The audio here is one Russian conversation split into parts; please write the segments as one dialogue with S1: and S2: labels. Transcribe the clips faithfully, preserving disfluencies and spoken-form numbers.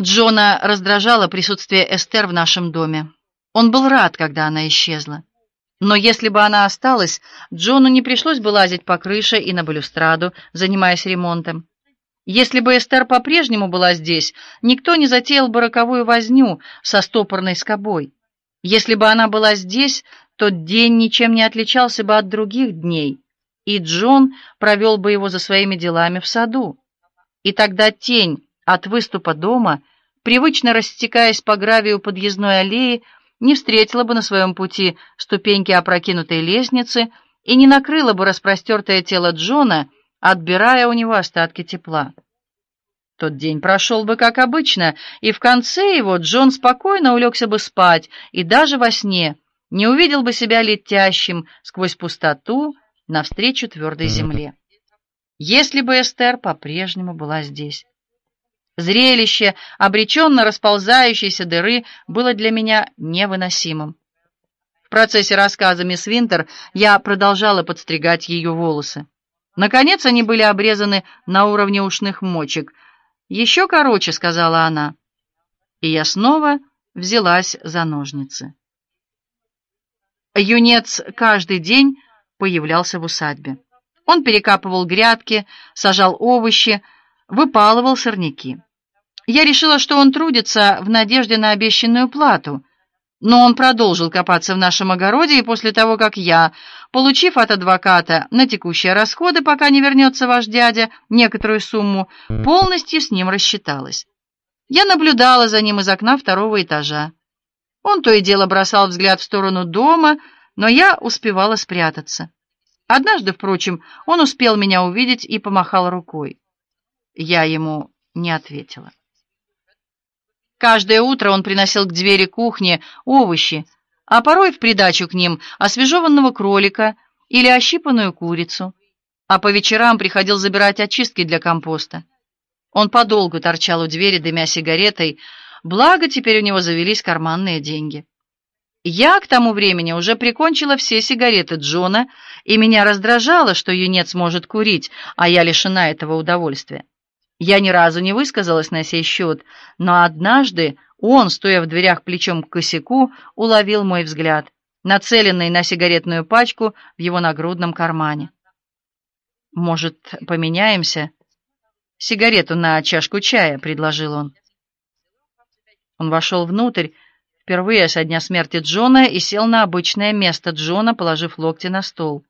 S1: Джона раздражало присутствие Эстер в нашем доме. Он был рад, когда она исчезла. Но если бы она осталась, Джону не пришлось бы лазить по крыше и на балюстраду, занимаясь ремонтом. Если бы Эстер по-прежнему была здесь, никто не затеял бы роковую возню со стопорной скобой. Если бы она была здесь, тот день ничем не отличался бы от других дней, и Джон провел бы его за своими делами в саду. И тогда тень от выступа дома, привычно растекаясь по гравию подъездной аллеи, не встретила бы на своем пути ступеньки опрокинутой лестницы и не накрыла бы распростертое тело Джона, отбирая у него остатки тепла. Тот день прошел бы как обычно, и в конце его Джон спокойно улегся бы спать и даже во сне не увидел бы себя летящим сквозь пустоту навстречу твердой земле. Если бы Эстер по-прежнему была здесь. Зрелище обреченно расползающейся дыры было для меня невыносимым. В процессе рассказа мисс Винтер я продолжала подстригать ее волосы. Наконец они были обрезаны на уровне ушных мочек. «Еще короче», — сказала она. И я снова взялась за ножницы. Юнец каждый день появлялся в усадьбе. Он перекапывал грядки, сажал овощи, выпалывал сорняки. Я решила, что он трудится в надежде на обещанную плату, но он продолжил копаться в нашем огороде, и после того, как я, получив от адвоката на текущие расходы, пока не вернется ваш дядя, некоторую сумму, полностью с ним рассчиталась. Я наблюдала за ним из окна второго этажа. Он то и дело бросал взгляд в сторону дома, но я успевала спрятаться. Однажды, впрочем, он успел меня увидеть и помахал рукой. Я ему не ответила. Каждое утро он приносил к двери кухни овощи, а порой в придачу к ним освежеванного кролика или ощипанную курицу, а по вечерам приходил забирать очистки для компоста. Он подолгу торчал у двери, дымя сигаретой, благо теперь у него завелись карманные деньги. Я к тому времени уже прикончила все сигареты Джона, и меня раздражало, что юнец может курить, а я лишена этого удовольствия. Я ни разу не высказалась на сей счет, но однажды он, стоя в дверях плечом к косяку, уловил мой взгляд, нацеленный на сигаретную пачку в его нагрудном кармане. «Может, поменяемся?» «Сигарету на чашку чая», — предложил он. Он вошел внутрь, впервые со дня смерти Джона, и сел на обычное место Джона, положив локти на стол.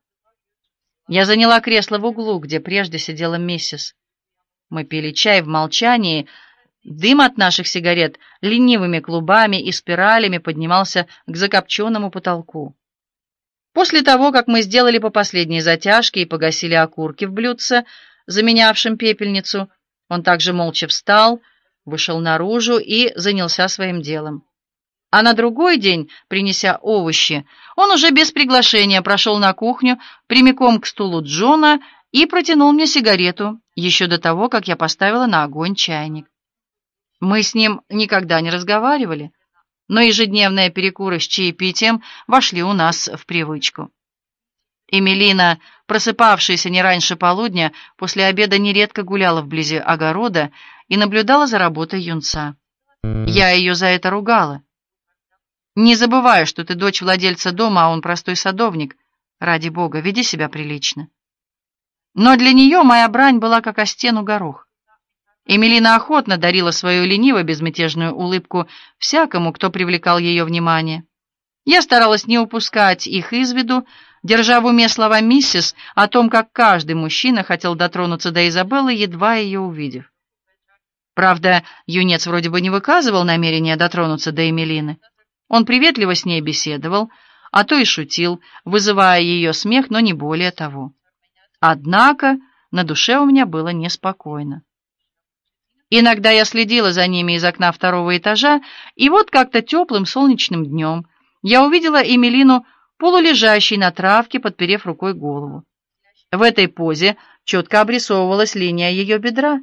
S1: Я заняла кресло в углу, где прежде сидела миссис. Мы пили чай в молчании. Дым от наших сигарет ленивыми клубами и спиралями поднимался к закопченному потолку. После того, как мы сделали по последней затяжке и погасили окурки в блюдце, заменявшем пепельницу, он также молча встал, вышел наружу и занялся своим делом. А на другой день, принеся овощи, он уже без приглашения прошел на кухню прямиком к стулу Джона и протянул мне сигарету еще до того, как я поставила на огонь чайник. Мы с ним никогда не разговаривали, но ежедневные перекуры с чаепитием вошли у нас в привычку. Эмилина, просыпавшаяся не раньше полудня, после обеда нередко гуляла вблизи огорода и наблюдала за работой юнца. Я ее за это ругала. «Не забывай, что ты дочь владельца дома, а он простой садовник. Ради бога, веди себя прилично». Но для нее моя брань была как о стену горох. Эмилина охотно дарила свою лениво-безмятежную улыбку всякому, кто привлекал ее внимание. Я старалась не упускать их из виду, держа в уме слова миссис о том, как каждый мужчина хотел дотронуться до Изабеллы, едва ее увидев. Правда, юнец вроде бы не выказывал намерения дотронуться до Эмилины. Он приветливо с ней беседовал, а то и шутил, вызывая ее смех, но не более того. Однако на душе у меня было неспокойно. Иногда я следила за ними из окна второго этажа, и вот как-то теплым солнечным днем я увидела Эмилину полулежащей на травке, подперев рукой голову. В этой позе четко обрисовывалась линия ее бедра.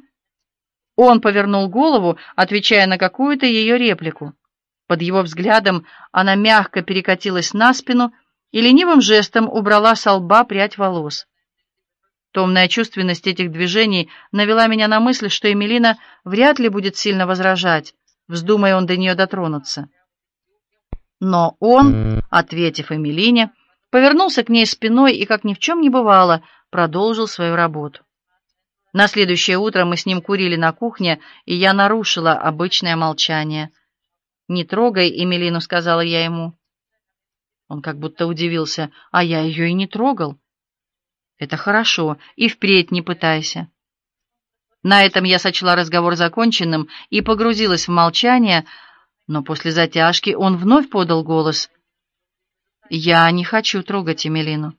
S1: Он повернул голову, отвечая на какую-то ее реплику. Под его взглядом она мягко перекатилась на спину и ленивым жестом убрала со лба прядь волос. Томная чувственность этих движений навела меня на мысль, что Эмилина вряд ли будет сильно возражать, вздумая он до нее дотронуться. Но он, ответив Эмилине, повернулся к ней спиной и, как ни в чем не бывало, продолжил свою работу. На следующее утро мы с ним курили на кухне, и я нарушила обычное молчание. «Не трогай Эмилину», — сказала я ему. Он как будто удивился, а я ее и не трогал. «Это хорошо, и впредь не пытайся». На этом я сочла разговор законченным и погрузилась в молчание, но после затяжки он вновь подал голос. «Я не хочу трогать Эмилину».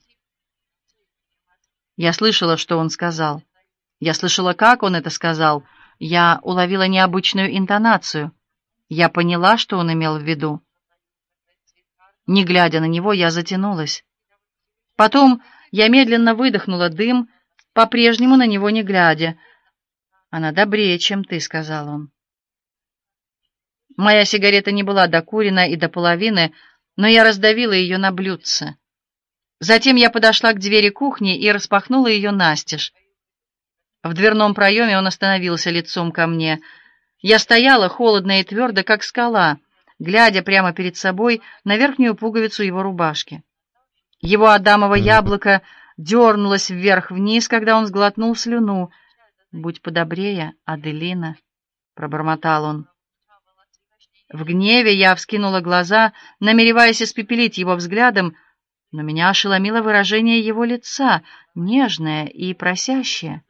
S1: Я слышала, что он сказал. Я слышала, как он это сказал. Я уловила необычную интонацию. Я поняла, что он имел в виду. Не глядя на него, я затянулась. Потом я медленно выдохнула дым, по-прежнему на него не глядя. «Она добрее, чем ты», — сказал он. Моя сигарета не была докурена и до половины, но я раздавила ее на блюдце. Затем я подошла к двери кухни и распахнула ее настежь. В дверном проеме он остановился лицом ко мне. Я стояла холодно и твердо, как скала, глядя прямо перед собой на верхнюю пуговицу его рубашки. Его адамово яблоко дернулось вверх-вниз, когда он сглотнул слюну. «Будь подобрее, Аделина», — пробормотал он. В гневе я вскинула глаза, намереваясь испепелить его взглядом, но меня ошеломило выражение его лица, нежное и просящее.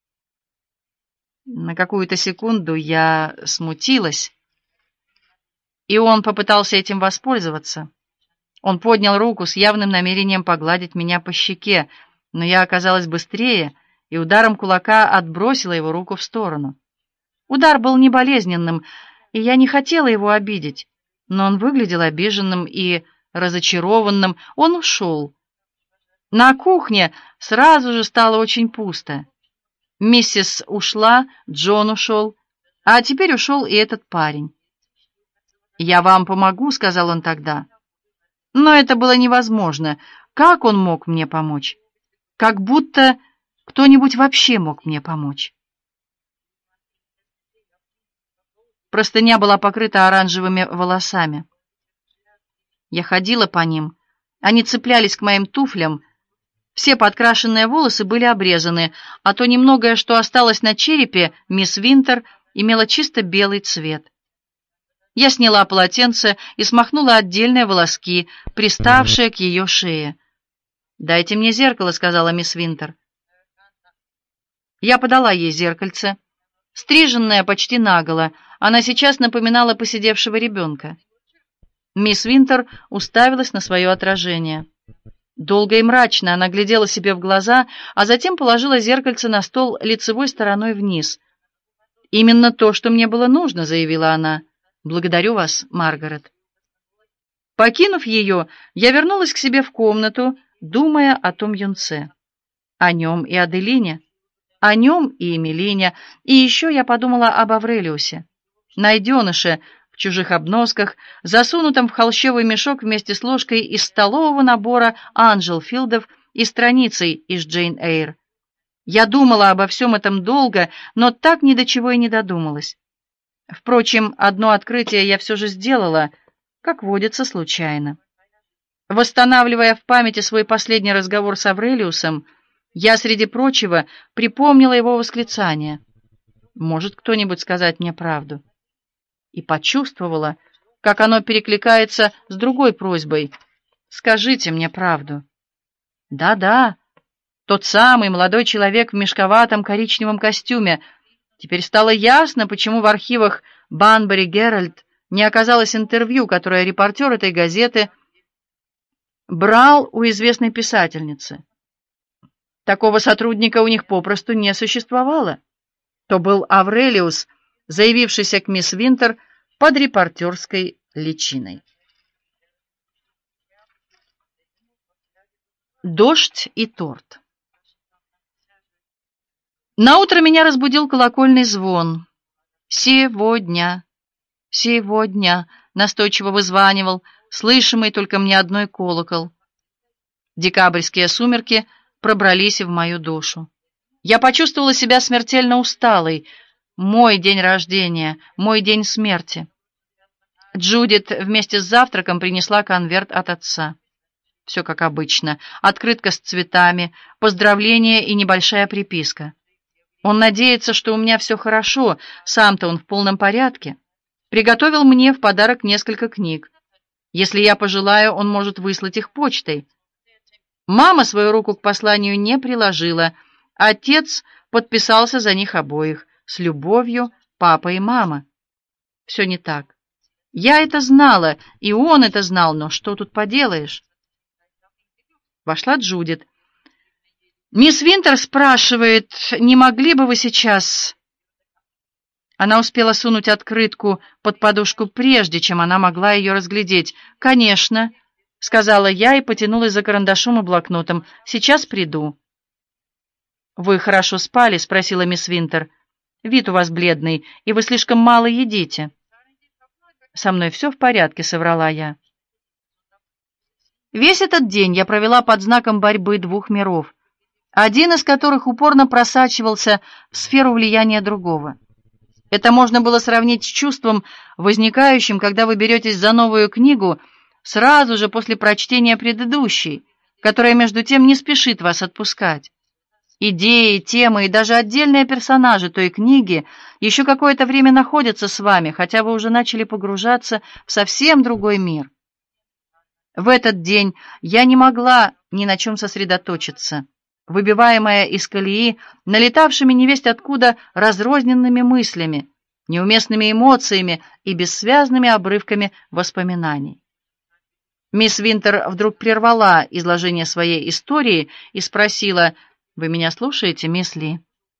S1: На какую-то секунду я смутилась, и он попытался этим воспользоваться. Он поднял руку с явным намерением погладить меня по щеке, но я оказалась быстрее и ударом кулака отбросила его руку в сторону. Удар был не болезненным, и я не хотела его обидеть, но он выглядел обиженным и разочарованным. Он ушел. На кухне сразу же стало очень пусто. Миссис ушла, Джон ушел, а теперь ушел и этот парень. «Я вам помогу», — сказал он тогда. Но это было невозможно. Как он мог мне помочь? Как будто кто-нибудь вообще мог мне помочь. Простыня была покрыта оранжевыми волосами. Я ходила по ним. Они цеплялись к моим туфлям. Все подкрашенные волосы были обрезаны, а то немногое, что осталось на черепе, мисс Винтер, имело чисто белый цвет. Я сняла полотенце и смахнула отдельные волоски, приставшие к ее шее. «Дайте мне зеркало», — сказала мисс Винтер. Я подала ей зеркальце. Стриженная почти наголо, она сейчас напоминала поседевшего ребенка. Мисс Винтер уставилась на свое отражение. Долго и мрачно она глядела себе в глаза, а затем положила зеркальце на стол лицевой стороной вниз. «Именно то, что мне было нужно», — заявила она. «Благодарю вас, Маргарет». Покинув ее, я вернулась к себе в комнату, думая о том юнце, о нем и Аделине, о нем и Эмилине, и еще я подумала об Аврелиусе, найденыше в чужих обносках, засунутом в холщовый мешок вместе с ложкой из столового набора Анджелфилдов и страницей из Джейн Эйр. Я думала обо всем этом долго, но так ни до чего и не додумалась. Впрочем, одно открытие я все же сделала, как водится, случайно. Восстанавливая в памяти свой последний разговор с Аврелиусом, я, среди прочего, припомнила его восклицание: «Может кто-нибудь сказать мне правду?» И почувствовала, как оно перекликается с другой просьбой: «Скажите мне правду». Да-да, тот самый молодой человек в мешковатом коричневом костюме. Теперь стало ясно, почему в архивах Банбери Геральд не оказалось интервью, которое репортер этой газеты брал у известной писательницы. Такого сотрудника у них попросту не существовало. То был Аврелиус, заявившийся к мисс Винтер под репортерской личиной. Дождь и торт. Наутро меня разбудил колокольный звон. «Сегодня, сегодня», — настойчиво вызванивал, слышимый только мне одной колокол. Декабрьские сумерки пробрались в мою душу. Я почувствовала себя смертельно усталой. Мой день рождения, мой день смерти. Джудит вместе с завтраком принесла конверт от отца. Все как обычно. Открытка с цветами, поздравления и небольшая приписка. Он надеется, что у меня все хорошо, сам-то он в полном порядке. Приготовил мне в подарок несколько книг. Если я пожелаю, он может выслать их почтой. Мама свою руку к посланию не приложила. Отец подписался за них обоих. С любовью, папа и мама. Все не так. Я это знала, и он это знал, но что тут поделаешь? Вошла Джудит. «Мисс Винтер спрашивает, не могли бы вы сейчас...» Она успела сунуть открытку под подушку, прежде чем она могла ее разглядеть. «Конечно», — сказала я и потянулась за карандашом и блокнотом. «Сейчас приду». «Вы хорошо спали?» — спросила мисс Винтер. «Вид у вас бледный, и вы слишком мало едите». «Со мной все в порядке», — соврала я. Весь этот день я провела под знаком борьбы двух миров, один из которых упорно просачивался в сферу влияния другого. Это можно было сравнить с чувством, возникающим, когда вы беретесь за новую книгу сразу же после прочтения предыдущей, которая между тем не спешит вас отпускать. Идеи, темы и даже отдельные персонажи той книги еще какое-то время находятся с вами, хотя вы уже начали погружаться в совсем другой мир. В этот день я не могла ни на чем сосредоточиться, выбиваемая из колеи налетавшими невесть откуда разрозненными мыслями, неуместными эмоциями и бессвязными обрывками воспоминаний. Мисс Винтер вдруг прервала изложение своей истории и спросила: «Вы меня слушаете, мисс Ли?»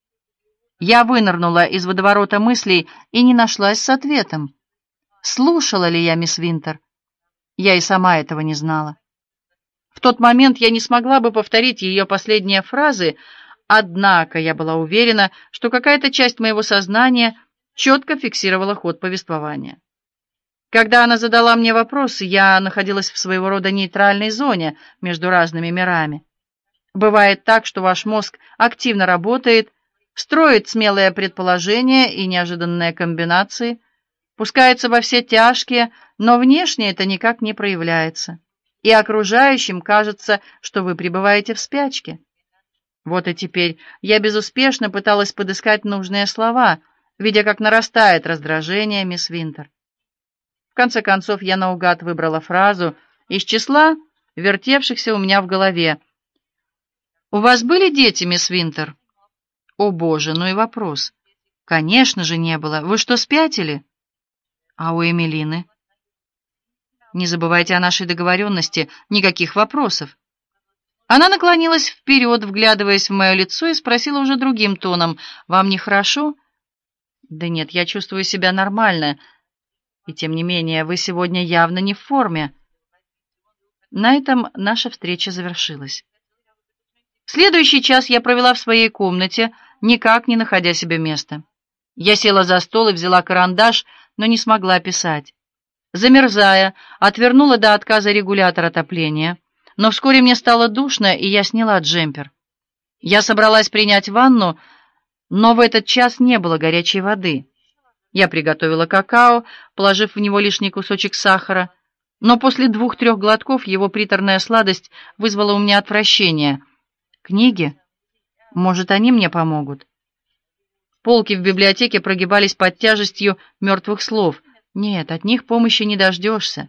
S1: Я вынырнула из водоворота мыслей и не нашлась с ответом. Слушала ли я мисс Винтер? Я и сама этого не знала. В тот момент я не смогла бы повторить ее последние фразы, однако я была уверена, что какая-то часть моего сознания четко фиксировала ход повествования. Когда она задала мне вопрос, я находилась в своего рода нейтральной зоне между разными мирами. Бывает так, что ваш мозг активно работает, строит смелые предположения и неожиданные комбинации, пускается во все тяжкие, но внешне это никак не проявляется, и окружающим кажется, что вы пребываете в спячке. Вот и теперь я безуспешно пыталась подыскать нужные слова, видя, как нарастает раздражение мисс Винтер. В конце концов, я наугад выбрала фразу из числа вертевшихся у меня в голове. «У вас были дети, мисс Винтер?» «О, Боже, ну и вопрос». «Конечно же не было. Вы что, спятили?» «А у Эмилины?» «Не забывайте о нашей договоренности. Никаких вопросов». Она наклонилась вперед, вглядываясь в мое лицо, и спросила уже другим тоном: «Вам нехорошо?» «Да нет, я чувствую себя нормально. И тем не менее, вы сегодня явно не в форме». На этом наша встреча завершилась. Следующий час я провела в своей комнате, никак не находя себе места. Я села за стол и взяла карандаш, но не смогла писать. Замерзая, отвернула до отказа регулятор отопления, но вскоре мне стало душно, и я сняла джемпер. Я собралась принять ванну, но в этот час не было горячей воды. Я приготовила какао, положив в него лишний кусочек сахара, но после двух-трех глотков его приторная сладость вызвала у меня отвращение. Книги? Может, они мне помогут? Полки в библиотеке прогибались под тяжестью мертвых слов. Нет, от них помощи не дождешься.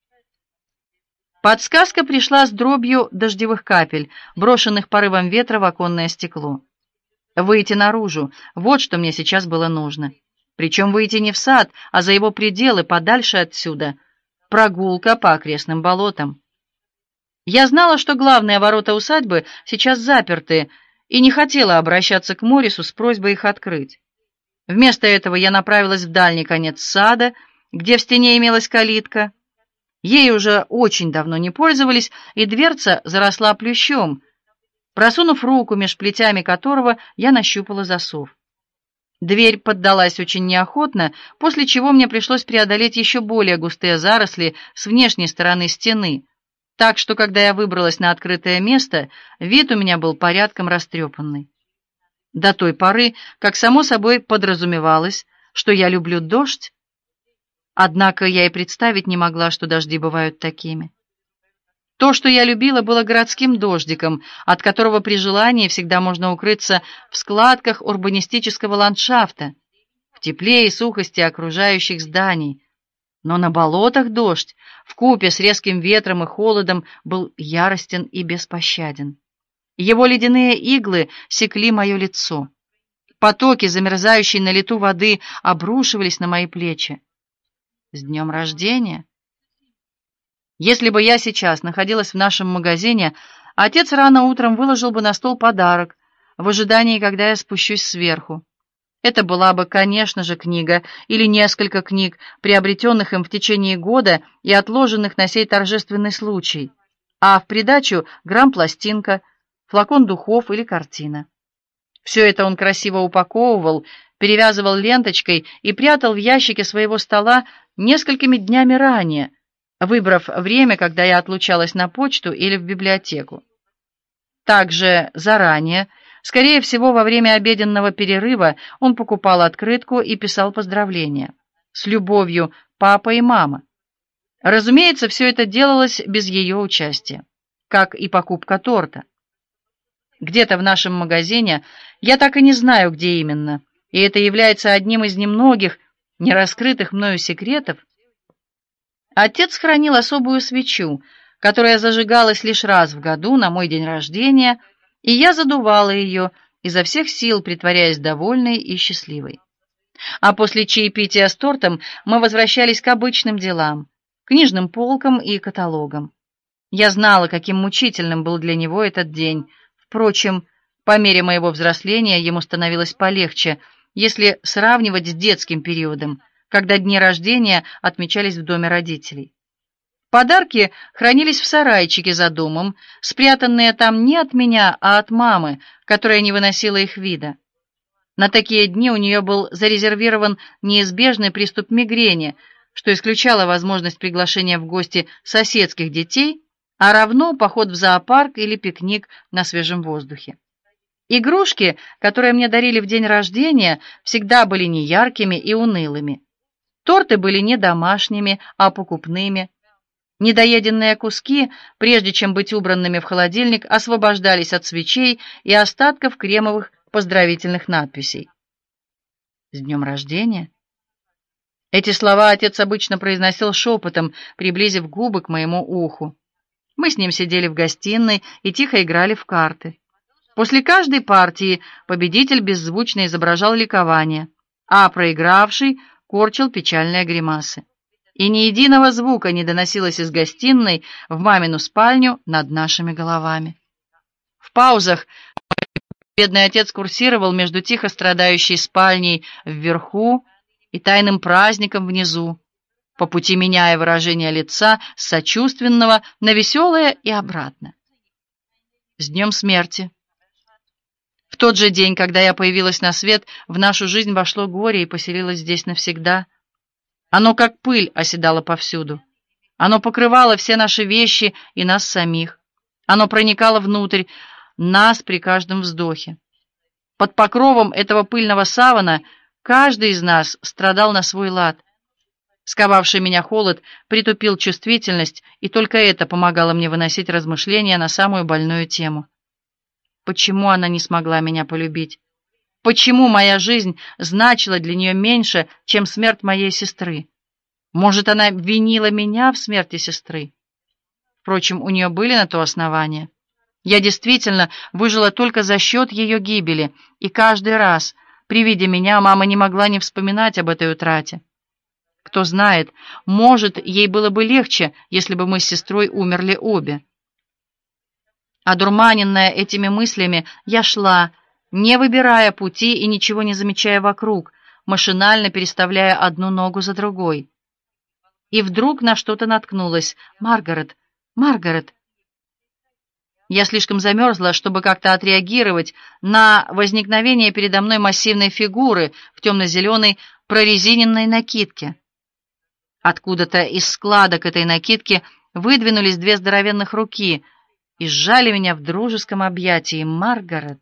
S1: Подсказка пришла с дробью дождевых капель, брошенных порывом ветра в оконное стекло. Выйти наружу — вот что мне сейчас было нужно. Причем выйти не в сад, а за его пределы, подальше отсюда. Прогулка по окрестным болотам. Я знала, что главные ворота усадьбы сейчас заперты, и не хотела обращаться к Моррису с просьбой их открыть. Вместо этого я направилась в дальний конец сада, где в стене имелась калитка. Ей уже очень давно не пользовались, и дверца заросла плющом, просунув руку меж плетями которого я нащупала засов. Дверь поддалась очень неохотно, после чего мне пришлось преодолеть еще более густые заросли с внешней стороны стены, так что, когда я выбралась на открытое место, вид у меня был порядком растрепанный. До той поры, как само собой подразумевалось, что я люблю дождь, Однако я и представить не могла, что дожди бывают такими. То, что я любила, было городским дождиком, от которого при желании всегда можно укрыться в складках урбанистического ландшафта, в тепле и сухости окружающих зданий. Но на болотах дождь, вкупе с резким ветром и холодом, был яростен и беспощаден. Его ледяные иглы секли мое лицо. Потоки замерзающей на лету воды обрушивались на мои плечи. С днем рождения! Если бы я сейчас находилась в нашем магазине, отец рано утром выложил бы на стол подарок, в ожидании, когда я спущусь сверху. Это была бы, конечно же, книга или несколько книг, приобретенных им в течение года и отложенных на сей торжественный случай, а в придачу грамм-пластинка, флакон духов или картина. Все это он красиво упаковывал, перевязывал ленточкой и прятал в ящике своего стола несколькими днями ранее, выбрав время, когда я отлучалась на почту или в библиотеку. Также заранее, скорее всего, во время обеденного перерыва, он покупал открытку и писал поздравления. С любовью, папа и мама. Разумеется, все это делалось без ее участия, как и покупка торта. Где-то в нашем магазине, я так и не знаю, где именно, и это является одним из немногих нераскрытых мною секретов, отец хранил особую свечу, которая зажигалась лишь раз в году на мой день рождения, и я задувала ее, изо всех сил притворяясь довольной и счастливой. А после чаепития с тортом мы возвращались к обычным делам, книжным полкам и каталогам. Я знала, каким мучительным был для него этот день. Впрочем, по мере моего взросления ему становилось полегче, если сравнивать с детским периодом, когда дни рождения отмечались в доме родителей. Подарки хранились в сарайчике за домом, спрятанные там не от меня, а от мамы, которая не выносила их вида. На такие дни у нее был зарезервирован неизбежный приступ мигрени, что исключало возможность приглашения в гости соседских детей, а равно поход в зоопарк или пикник на свежем воздухе. Игрушки, которые мне дарили в день рождения, всегда были неяркими и унылыми. Торты были не домашними, а покупными. Недоеденные куски, прежде чем быть убранными в холодильник, освобождались от свечей и остатков кремовых поздравительных надписей. «С днем рождения!» Эти слова отец обычно произносил шепотом, приблизив губы к моему уху. Мы с ним сидели в гостиной и тихо играли в карты. После каждой партии победитель беззвучно изображал ликование, а проигравший корчил печальные гримасы. И ни единого звука не доносилось из гостиной в мамину спальню над нашими головами. В паузах бедный отец курсировал между тихо страдающей спальней вверху и тайным праздником внизу, по пути меняя выражение лица с сочувственного на веселое и обратно. С днем смерти! В тот же день, когда я появилась на свет, в нашу жизнь вошло горе и поселилось здесь навсегда. Оно, как пыль, оседало повсюду. Оно покрывало все наши вещи и нас самих. Оно проникало внутрь нас при каждом вздохе. Под покровом этого пыльного савана каждый из нас страдал на свой лад. Сковавший меня холод притупил чувствительность, и только это помогало мне выносить размышления на самую больную тему. Почему она не смогла меня полюбить? Почему моя жизнь значила для нее меньше, чем смерть моей сестры? Может, она винила меня в смерти сестры? Впрочем, у нее были на то основания. Я действительно выжила только за счет ее гибели, и каждый раз, при виде меня, мама не могла не вспоминать об этой утрате. Кто знает, может, ей было бы легче, если бы мы с сестрой умерли обе. Одурманенная этими мыслями, я шла, не выбирая пути и ничего не замечая вокруг, машинально переставляя одну ногу за другой. И вдруг на что-то наткнулась. «Маргарет! Маргарет!» Я слишком замерзла, чтобы как-то отреагировать на возникновение передо мной массивной фигуры в темно-зеленой прорезиненной накидке. Откуда-то из складок этой накидки выдвинулись две здоровенных руки и сжали меня в дружеском объятии. «Маргарет!»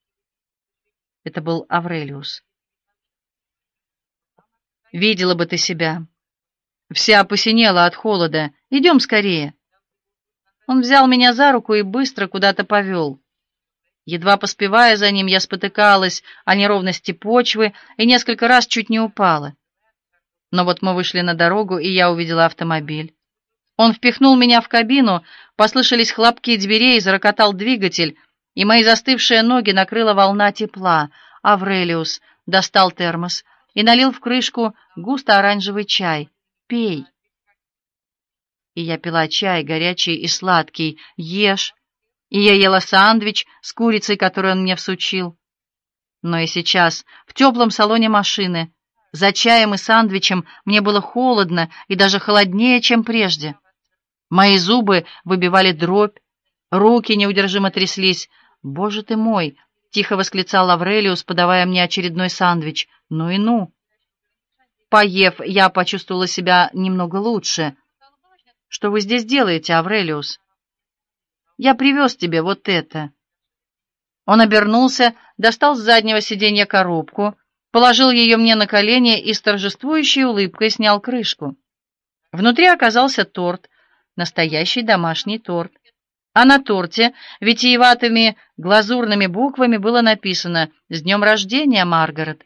S1: Это был Аврелиус. «Видела бы ты себя! Вся посинела от холода. Идем скорее. Он взял меня за руку и быстро куда-то повел. Едва поспевая за ним, я спотыкалась о неровности почвы и несколько раз чуть не упала. Но вот мы вышли на дорогу, и я увидела автомобиль. Он впихнул меня в кабину, послышались хлопки дверей, зарокотал двигатель, и мои застывшие ноги накрыла волна тепла. Аврелиус достал термос и налил в крышку густо-оранжевый чай. «Пей». И я пила чай, горячий и сладкий. «Ешь». И я ела сэндвич с курицей, которую он мне всучил. Но и сейчас, в теплом салоне машины, за чаем и сэндвичем мне было холодно и даже холоднее, чем прежде. Мои зубы выбивали дробь, руки неудержимо тряслись. «Боже ты мой!» — тихо восклицал Аврелиус, подавая мне очередной сэндвич. «Ну и ну!» Поев, я почувствовала себя немного лучше. «Что вы здесь делаете, Аврелиус?» «Я привез тебе вот это». Он обернулся, достал с заднего сиденья коробку, положил ее мне на колени и с торжествующей улыбкой снял крышку. Внутри оказался торт, настоящий домашний торт. А на торте витиеватыми глазурными буквами было написано «С днем рождения, Маргарет».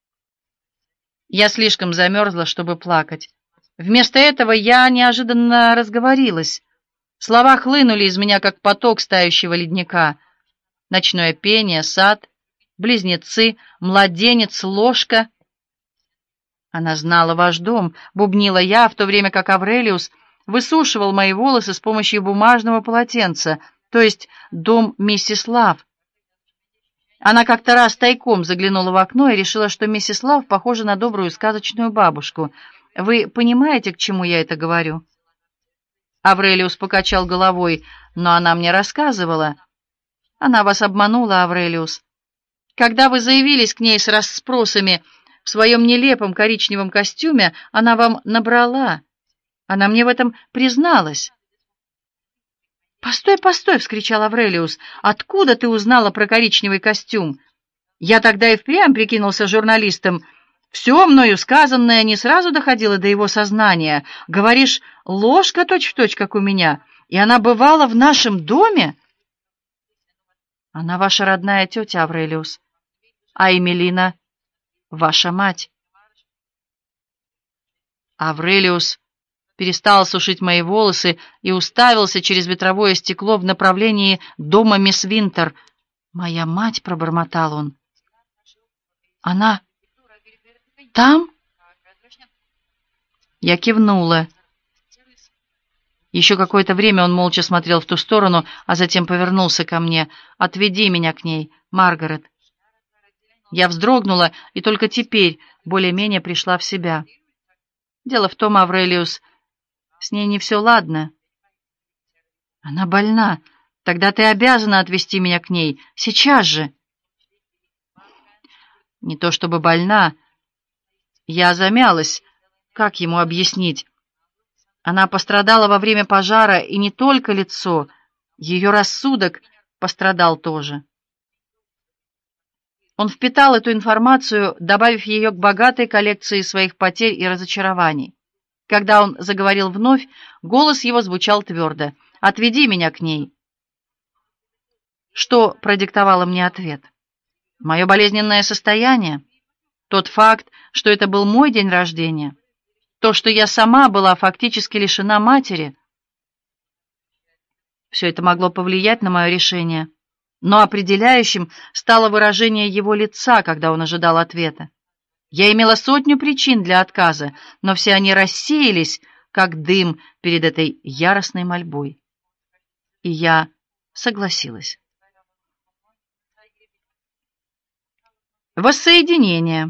S1: Я слишком замерзла, чтобы плакать. Вместо этого я неожиданно разговорилась. Слова хлынули из меня, как поток стающего ледника. Ночное пение, сад, близнецы, младенец, ложка. Она знала ваш дом, бубнила я, в то время как Аврелиус высушивал мои волосы с помощью бумажного полотенца, то есть дом миссис Лав. Она как-то раз тайком заглянула в окно и решила, что миссис Лав похожа на добрую сказочную бабушку. Вы понимаете, к чему я это говорю? Аврелиус покачал головой. Но она мне рассказывала. Она вас обманула, Аврелиус. Когда вы заявились к ней с расспросами в своем нелепом коричневом костюме, она вам набрала. Она мне в этом призналась. «Постой, постой!» — вскричал Аврелиус. «Откуда ты узнала про коричневый костюм? Я тогда и впрямь прикинулся журналистом. Все мною сказанное не сразу доходило до его сознания. Говоришь, ложка точь-в-точь, как у меня, и она бывала в нашем доме?» «Она ваша родная тетя, Аврелиус, а Эмилина — ваша мать». Аврелиус перестал сушить мои волосы и уставился через ветровое стекло в направлении дома мисс Винтер. «Моя мать», — пробормотал он. «Она там?» Я кивнула. Еще какое-то время он молча смотрел в ту сторону, а затем повернулся ко мне. «Отведи меня к ней, Маргарет». Я вздрогнула и только теперь более-менее пришла в себя. «Дело в том, Аврелиус, с ней не все ладно». «Она больна. Тогда ты обязана отвезти меня к ней. Сейчас же». «Не то чтобы больна». Я замялась. Как ему объяснить? Она пострадала во время пожара, и не только лицо. Ее рассудок пострадал тоже. Он впитал эту информацию, добавив ее к богатой коллекции своих потерь и разочарований. Когда он заговорил вновь, голос его звучал твердо. «Отведи меня к ней». Что продиктовало мне ответ? Мое болезненное состояние? Тот факт, что это был мой день рождения? То, что я сама была фактически лишена матери? Все это могло повлиять на мое решение, но определяющим стало выражение его лица, когда он ожидал ответа. Я имела сотню причин для отказа, но все они рассеялись, как дым перед этой яростной мольбой. И я согласилась. Воссоединение.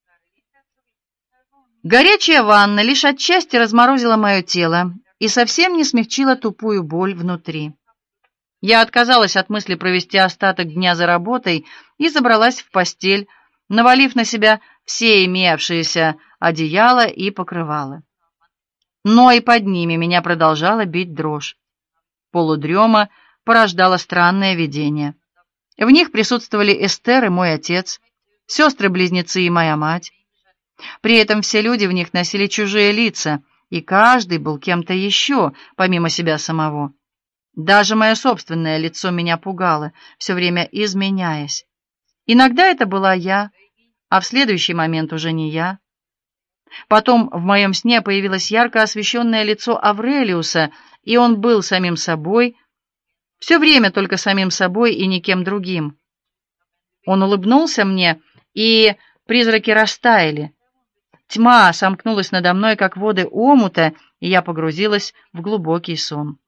S1: Горячая ванна лишь отчасти разморозила мое тело и совсем не смягчила тупую боль внутри. Я отказалась от мысли провести остаток дня за работой и забралась в постель, навалив на себя все имевшиеся одеяла и покрывала. Но и под ними меня продолжала бить дрожь. Полудрема порождала странное видение. В них присутствовали Эстер и мой отец, сестры-близнецы и моя мать. При этом все люди в них носили чужие лица, и каждый был кем-то еще, помимо себя самого. Даже мое собственное лицо меня пугало, все время изменяясь. Иногда это была я, а в следующий момент уже не я. Потом в моем сне появилось ярко освещенное лицо Аврелиуса, и он был самим собой, все время только самим собой и никем другим. Он улыбнулся мне, и призраки растаяли. Тьма сомкнулась надо мной, как воды омута, и я погрузилась в глубокий сон.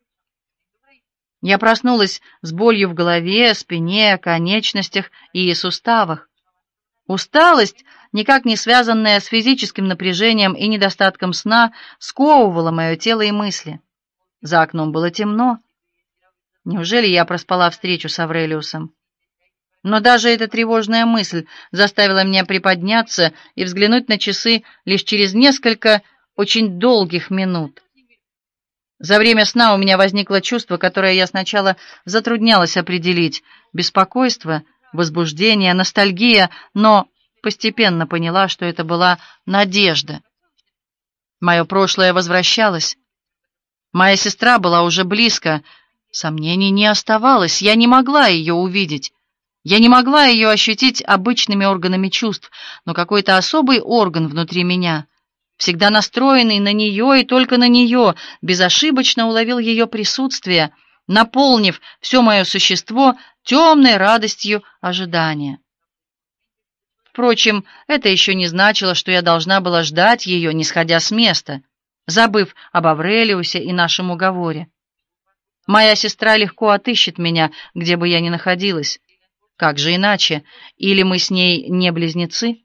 S1: Я проснулась с болью в голове, спине, конечностях и суставах. Усталость, никак не связанная с физическим напряжением и недостатком сна, сковывала мое тело и мысли. За окном было темно. Неужели я проспала встречу с Аврелиусом? Но даже эта тревожная мысль заставила меня приподняться и взглянуть на часы лишь через несколько очень долгих минут. За время сна у меня возникло чувство, которое я сначала затруднялась определить: беспокойство, возбуждение, ностальгия, но постепенно поняла, что это была надежда. Мое прошлое возвращалось. Моя сестра была уже близко. Сомнений не оставалось, я не могла ее увидеть. Я не могла ее ощутить обычными органами чувств, но какой-то особый орган внутри меня, всегда настроенный на нее и только на нее, безошибочно уловил ее присутствие, наполнив все мое существо темной радостью ожидания. Впрочем, это еще не значило, что я должна была ждать ее, не сходя с места, забыв об Аврелиусе и нашем уговоре. Моя сестра легко отыщет меня, где бы я ни находилась. Как же иначе? Или мы с ней не близнецы?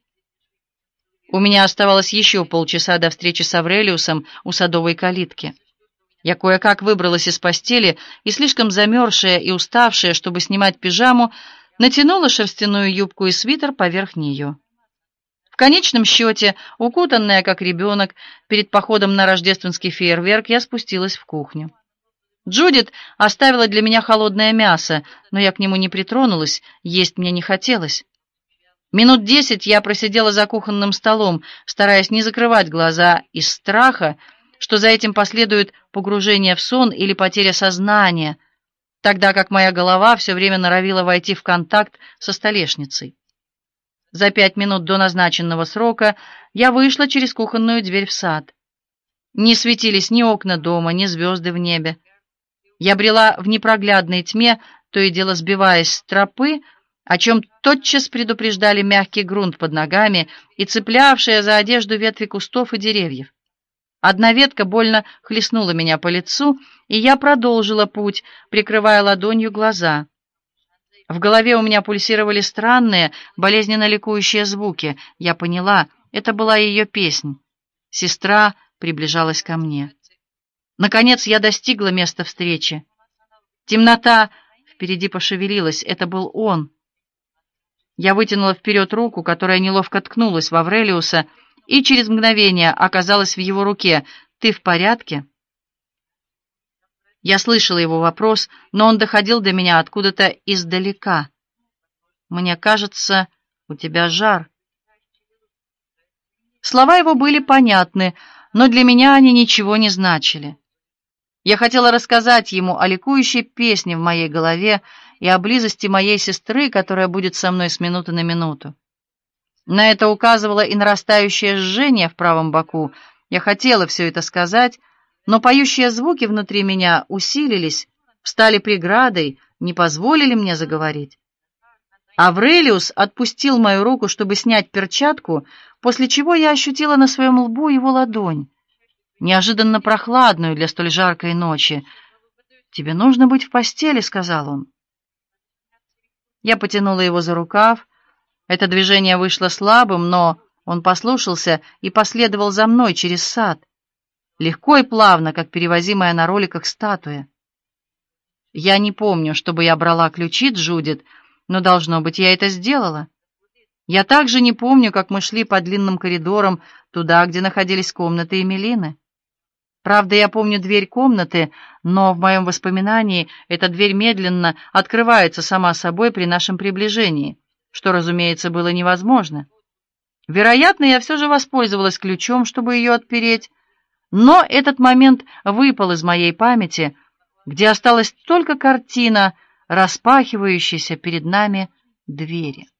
S1: У меня оставалось еще полчаса до встречи с Аврелиусом у садовой калитки. Я кое-как выбралась из постели и, слишком замерзшая и уставшая, чтобы снимать пижаму, натянула шерстяную юбку и свитер поверх нее. В конечном счете, укутанная как ребенок, перед походом на рождественский фейерверк, я спустилась в кухню. Джудит оставила для меня холодное мясо, но я к нему не притронулась, есть мне не хотелось. Минут десять я просидела за кухонным столом, стараясь не закрывать глаза из страха, что за этим последует погружение в сон или потеря сознания, тогда как моя голова все время норовила войти в контакт со столешницей. За пять минут до назначенного срока я вышла через кухонную дверь в сад. Не светились ни окна дома, ни звезды в небе. Я брела в непроглядной тьме, то и дело сбиваясь с тропы, о чем тотчас предупреждали мягкий грунт под ногами и цеплявшие за одежду ветви кустов и деревьев. Одна ветка больно хлестнула меня по лицу, и я продолжила путь, прикрывая ладонью глаза. В голове у меня пульсировали странные, болезненно ликующие звуки. Я поняла, это была ее песнь. Сестра приближалась ко мне. Наконец я достигла места встречи. Темнота впереди пошевелилась. Это был он. Я вытянула вперед руку, которая неловко ткнулась в Аврелиуса, и через мгновение оказалась в его руке. «Ты в порядке?» Я слышала его вопрос, но он доходил до меня откуда-то издалека. «Мне кажется, у тебя жар». Слова его были понятны, но для меня они ничего не значили. Я хотела рассказать ему о ликующей песне в моей голове и о близости моей сестры, которая будет со мной с минуты на минуту. На это указывало и нарастающее жжение в правом боку. Я хотела все это сказать, но поющие звуки внутри меня усилились, встали преградой, не позволили мне заговорить. Аврелиус отпустил мою руку, чтобы снять перчатку, после чего я ощутила на своем лбу его ладонь, неожиданно прохладную для столь жаркой ночи. «Тебе нужно быть в постели», — сказал он. Я потянула его за рукав. Это движение вышло слабым, но он послушался и последовал за мной через сад, легко и плавно, как перевозимая на роликах статуя. Я не помню, чтобы я брала ключи Джудит, но, должно быть, я это сделала. Я также не помню, как мы шли по длинным коридорам туда, где находились комнаты Эмилины. Правда, я помню дверь комнаты, но в моем воспоминании эта дверь медленно открывается сама собой при нашем приближении, что, разумеется, было невозможно. Вероятно, я все же воспользовалась ключом, чтобы ее отпереть, Но этот момент выпал из моей памяти, где осталась только картина распахивающейся перед нами двери.